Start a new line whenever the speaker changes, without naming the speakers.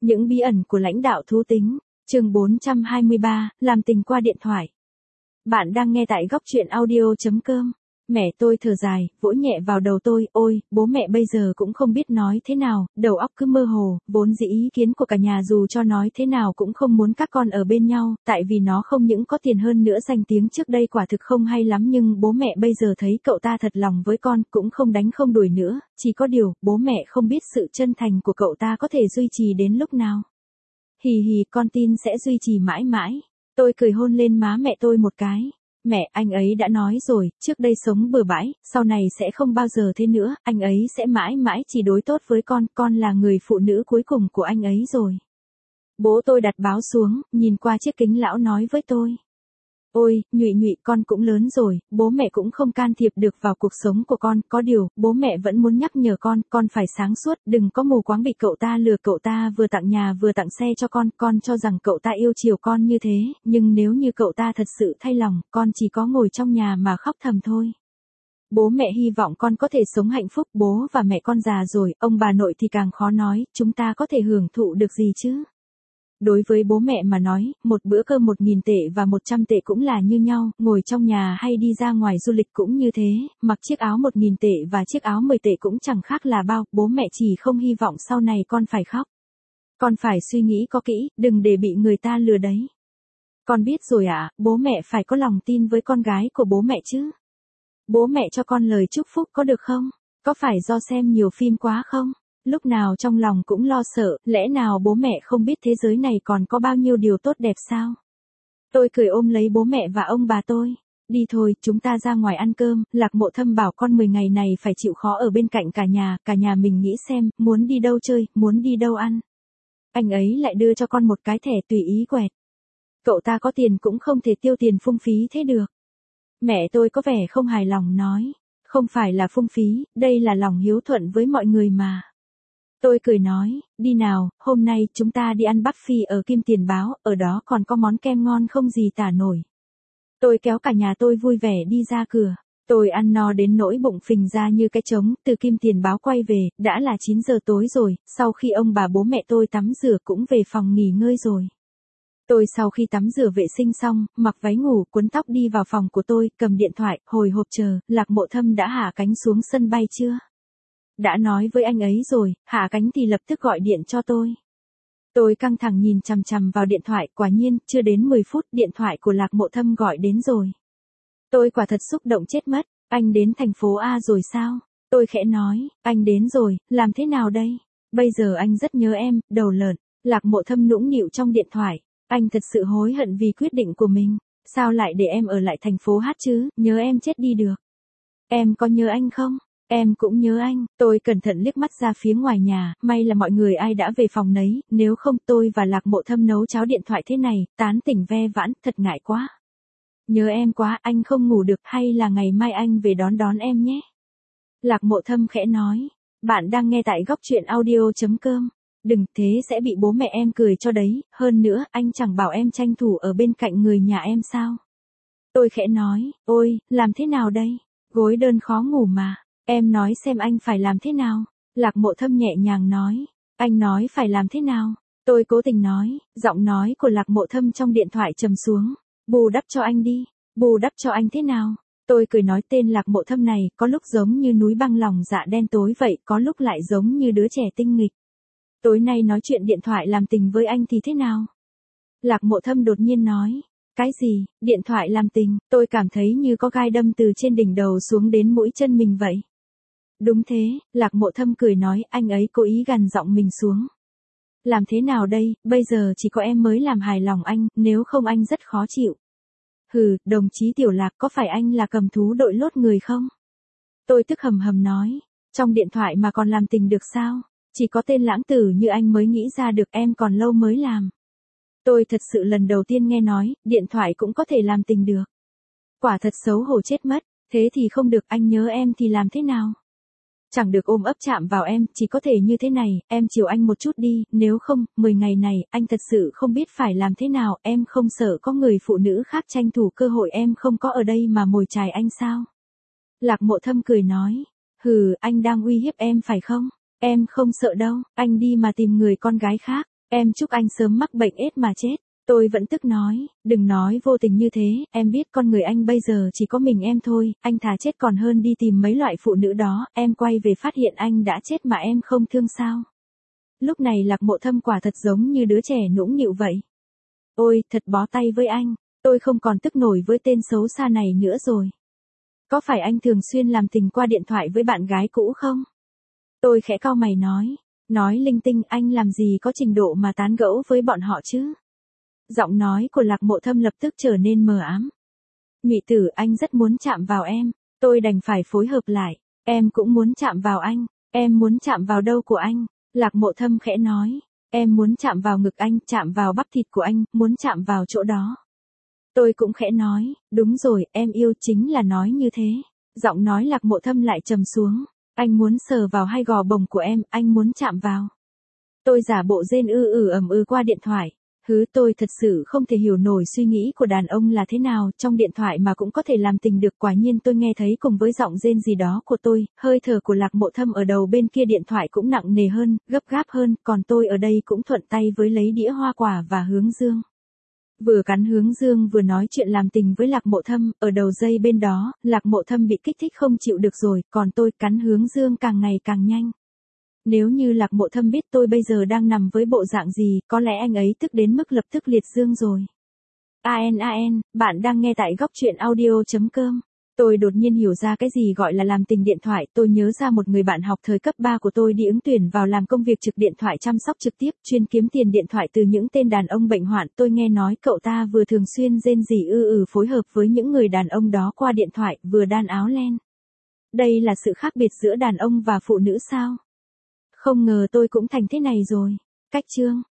Những bí ẩn của lãnh đạo thú tính, chương 423, làm tình qua điện thoại. Bạn đang nghe tại góc truyện audio.com. Mẹ tôi thở dài, vỗ nhẹ vào đầu tôi, ôi, bố mẹ bây giờ cũng không biết nói thế nào, đầu óc cứ mơ hồ, vốn dĩ ý kiến của cả nhà dù cho nói thế nào cũng không muốn các con ở bên nhau, tại vì nó không những có tiền hơn nữa danh tiếng trước đây quả thực không hay lắm nhưng bố mẹ bây giờ thấy cậu ta thật lòng với con cũng không đánh không đuổi nữa, chỉ có điều, bố mẹ không biết sự chân thành của cậu ta có thể duy trì đến lúc nào. Hì hì, con tin sẽ duy trì mãi mãi. Tôi cười hôn lên má mẹ tôi một cái. Mẹ, anh ấy đã nói rồi, trước đây sống bừa bãi, sau này sẽ không bao giờ thế nữa, anh ấy sẽ mãi mãi chỉ đối tốt với con là người phụ nữ cuối cùng của anh ấy rồi. Bố tôi đặt báo xuống, nhìn qua chiếc kính lão nói với tôi. Ôi, Nhụy, con cũng lớn rồi, bố mẹ cũng không can thiệp được vào cuộc sống của con, có điều, bố mẹ vẫn muốn nhắc nhở con phải sáng suốt, đừng có mù quáng bị cậu ta lừa, cậu ta vừa tặng nhà vừa tặng xe cho con cho rằng cậu ta yêu chiều con như thế, nhưng nếu như cậu ta thật sự thay lòng, con chỉ có ngồi trong nhà mà khóc thầm thôi. Bố mẹ hy vọng con có thể sống hạnh phúc, bố và mẹ con già rồi, ông bà nội thì càng khó nói, chúng ta có thể hưởng thụ được gì chứ? Đối với bố mẹ mà nói, một bữa cơm 1.000 tệ và 100 tệ cũng là như nhau, ngồi trong nhà hay đi ra ngoài du lịch cũng như thế, mặc chiếc áo 1.000 tệ và chiếc áo 10 tệ cũng chẳng khác là bao, bố mẹ chỉ không hy vọng sau này con phải khóc. Con phải suy nghĩ có kỹ, đừng để bị người ta lừa đấy. Con biết rồi ạ, bố mẹ phải có lòng tin với con gái của bố mẹ chứ. Bố mẹ cho con lời chúc phúc có được không? Có phải do xem nhiều phim quá không? Lúc nào trong lòng cũng lo sợ, lẽ nào bố mẹ không biết thế giới này còn có bao nhiêu điều tốt đẹp sao? Tôi cười ôm lấy bố mẹ và ông bà tôi. Đi thôi, chúng ta ra ngoài ăn cơm, Lạc Mộ Thâm bảo con 10 ngày này phải chịu khó ở bên cạnh cả nhà mình nghĩ xem, muốn đi đâu chơi, muốn đi đâu ăn. Anh ấy lại đưa cho con một cái thẻ tùy ý quẹt. Cậu ta có tiền cũng không thể tiêu tiền phung phí thế được. Mẹ tôi có vẻ không hài lòng nói, không phải là phung phí, đây là lòng hiếu thuận với mọi người mà. Tôi cười nói, đi nào, hôm nay chúng ta đi ăn buffet ở Kim Tiền Báo, ở đó còn có món kem ngon không gì tả nổi. Tôi kéo cả nhà tôi vui vẻ đi ra cửa. Tôi ăn no đến nỗi bụng phình ra như cái trống, từ Kim Tiền Báo quay về, đã là 9 giờ tối rồi, sau khi ông bà bố mẹ tôi tắm rửa cũng về phòng nghỉ ngơi rồi. Tôi sau khi tắm rửa vệ sinh xong, mặc váy ngủ, quấn tóc đi vào phòng của tôi, cầm điện thoại, hồi hộp chờ, Lạc Mộ Thâm đã hạ cánh xuống sân bay chưa? Đã nói với anh ấy rồi, hạ cánh thì lập tức gọi điện cho tôi. Tôi căng thẳng nhìn chằm chằm vào điện thoại, quả nhiên, chưa đến 10 phút, điện thoại của Lạc Mộ Thâm gọi đến rồi. Tôi quả thật xúc động chết mất, anh đến thành phố A rồi sao? Tôi khẽ nói, anh đến rồi, làm thế nào đây? Bây giờ anh rất nhớ em, đầu lợn. Lạc Mộ Thâm nũng nịu trong điện thoại, anh thật sự hối hận vì quyết định của mình. Sao lại để em ở lại thành phố Hát chứ, nhớ em chết đi được. Em có nhớ anh không? Em cũng nhớ anh. Tôi cẩn thận liếc mắt ra phía ngoài nhà, may là mọi người ai đã về phòng nấy, nếu không tôi và Lạc Mộ Thâm nấu cháo điện thoại thế này, tán tỉnh ve vãn, thật ngại quá. Nhớ em quá, anh không ngủ được, hay là ngày mai anh về đón em nhé. Lạc Mộ Thâm khẽ nói, bạn đang nghe tại góc truyện audio.com. Đừng, thế sẽ bị bố mẹ em cười cho đấy, hơn nữa, anh chẳng bảo em tranh thủ ở bên cạnh người nhà em sao. Tôi khẽ nói, ôi, làm thế nào đây? Gối đơn khó ngủ mà. Em nói xem anh phải làm thế nào? Lạc Mộ Thâm nhẹ nhàng nói. Anh nói phải làm thế nào? Tôi cố tình nói, giọng nói của Lạc Mộ Thâm trong điện thoại trầm xuống. Bù đắp cho anh đi. Bù đắp cho anh thế nào? Tôi cười nói tên Lạc Mộ Thâm này, có lúc giống như núi băng lòng dạ đen tối vậy, có lúc lại giống như đứa trẻ tinh nghịch. Tối nay nói chuyện điện thoại làm tình với anh thì thế nào? Lạc Mộ Thâm đột nhiên nói. Cái gì, điện thoại làm tình, tôi cảm thấy như có gai đâm từ trên đỉnh đầu xuống đến mũi chân mình vậy. Đúng thế, Lạc Mộ Thâm cười nói, anh ấy cố ý gằn giọng mình xuống. Làm thế nào đây, bây giờ chỉ có em mới làm hài lòng anh, nếu không anh rất khó chịu. Hừ, đồng chí Tiểu Lạc, có phải anh là cầm thú đội lốt người không? Tôi tức hầm hầm nói, trong điện thoại mà còn làm tình được sao? Chỉ có tên lãng tử như anh mới nghĩ ra được, em còn lâu mới làm. Tôi thật sự lần đầu tiên nghe nói, điện thoại cũng có thể làm tình được. Quả thật xấu hổ chết mất, thế thì không được, anh nhớ em thì làm thế nào? Chẳng được ôm ấp chạm vào em, chỉ có thể như thế này, em chiều anh một chút đi, nếu không, 10 ngày này, anh thật sự không biết phải làm thế nào, em không sợ có người phụ nữ khác tranh thủ cơ hội em không có ở đây mà mồi chài anh sao? Lạc Mộ Thâm cười nói, hừ, anh đang uy hiếp em phải không? Em không sợ đâu, anh đi mà tìm người con gái khác, Em chúc anh sớm mắc bệnh AIDS mà chết. Tôi vẫn tức nói, đừng nói vô tình như thế, em biết con người anh bây giờ chỉ có mình em thôi, anh thà chết còn hơn đi tìm mấy loại phụ nữ đó, em quay về phát hiện anh đã chết mà em không thương sao. Lúc này Lạc Mộ Thâm quả thật giống như đứa trẻ nũng nịu vậy. Ôi, thật bó tay với anh, tôi không còn tức nổi với tên xấu xa này nữa rồi. Có phải anh thường xuyên làm tình qua điện thoại với bạn gái cũ không? Tôi khẽ cau mày nói linh tinh, anh làm gì có trình độ mà tán gẫu với bọn họ chứ? Giọng nói của Lạc Mộ Thâm lập tức trở nên mờ ám. Nhụy tử, anh rất muốn chạm vào em, tôi đành phải phối hợp lại. Em cũng muốn chạm vào anh, em muốn chạm vào đâu của anh? Lạc Mộ Thâm khẽ nói, em muốn chạm vào ngực anh, chạm vào bắp thịt của anh, muốn chạm vào chỗ đó. Tôi cũng khẽ nói, đúng rồi, em yêu chính là nói như thế. Giọng nói Lạc Mộ Thâm lại trầm xuống, anh muốn sờ vào hai gò bồng của em, anh muốn chạm vào. Tôi giả bộ rên ầm qua điện thoại. Tôi thật sự không thể hiểu nổi suy nghĩ của đàn ông là thế nào, trong điện thoại mà cũng có thể làm tình được. Quả nhiên tôi nghe thấy cùng với giọng rên gì đó của tôi, hơi thở của Lạc Mộ Thâm ở đầu bên kia điện thoại cũng nặng nề hơn, gấp gáp hơn, còn tôi ở đây cũng thuận tay với lấy đĩa hoa quả và hướng dương. Vừa cắn hướng dương vừa nói chuyện làm tình với Lạc Mộ Thâm, ở đầu dây bên đó, Lạc Mộ Thâm bị kích thích không chịu được rồi, còn tôi cắn hướng dương càng ngày càng nhanh. Nếu như Lạc Mộ Thâm biết tôi bây giờ đang nằm với bộ dạng gì, có lẽ anh ấy tức đến mức lập tức liệt dương rồi. An, bạn đang nghe tại góc truyện audio.com. Tôi đột nhiên hiểu ra cái gì gọi là làm tình điện thoại, tôi nhớ ra một người bạn học thời cấp 3 của tôi đi ứng tuyển vào làm công việc trực điện thoại chăm sóc trực tiếp, chuyên kiếm tiền điện thoại từ những tên đàn ông bệnh hoạn. Tôi nghe nói cậu ta vừa thường xuyên rên rỉ phối hợp với những người đàn ông đó qua điện thoại, vừa đan áo len. Đây là sự khác biệt giữa đàn ông và phụ nữ sao? Không ngờ tôi cũng thành thế này rồi. Cách chương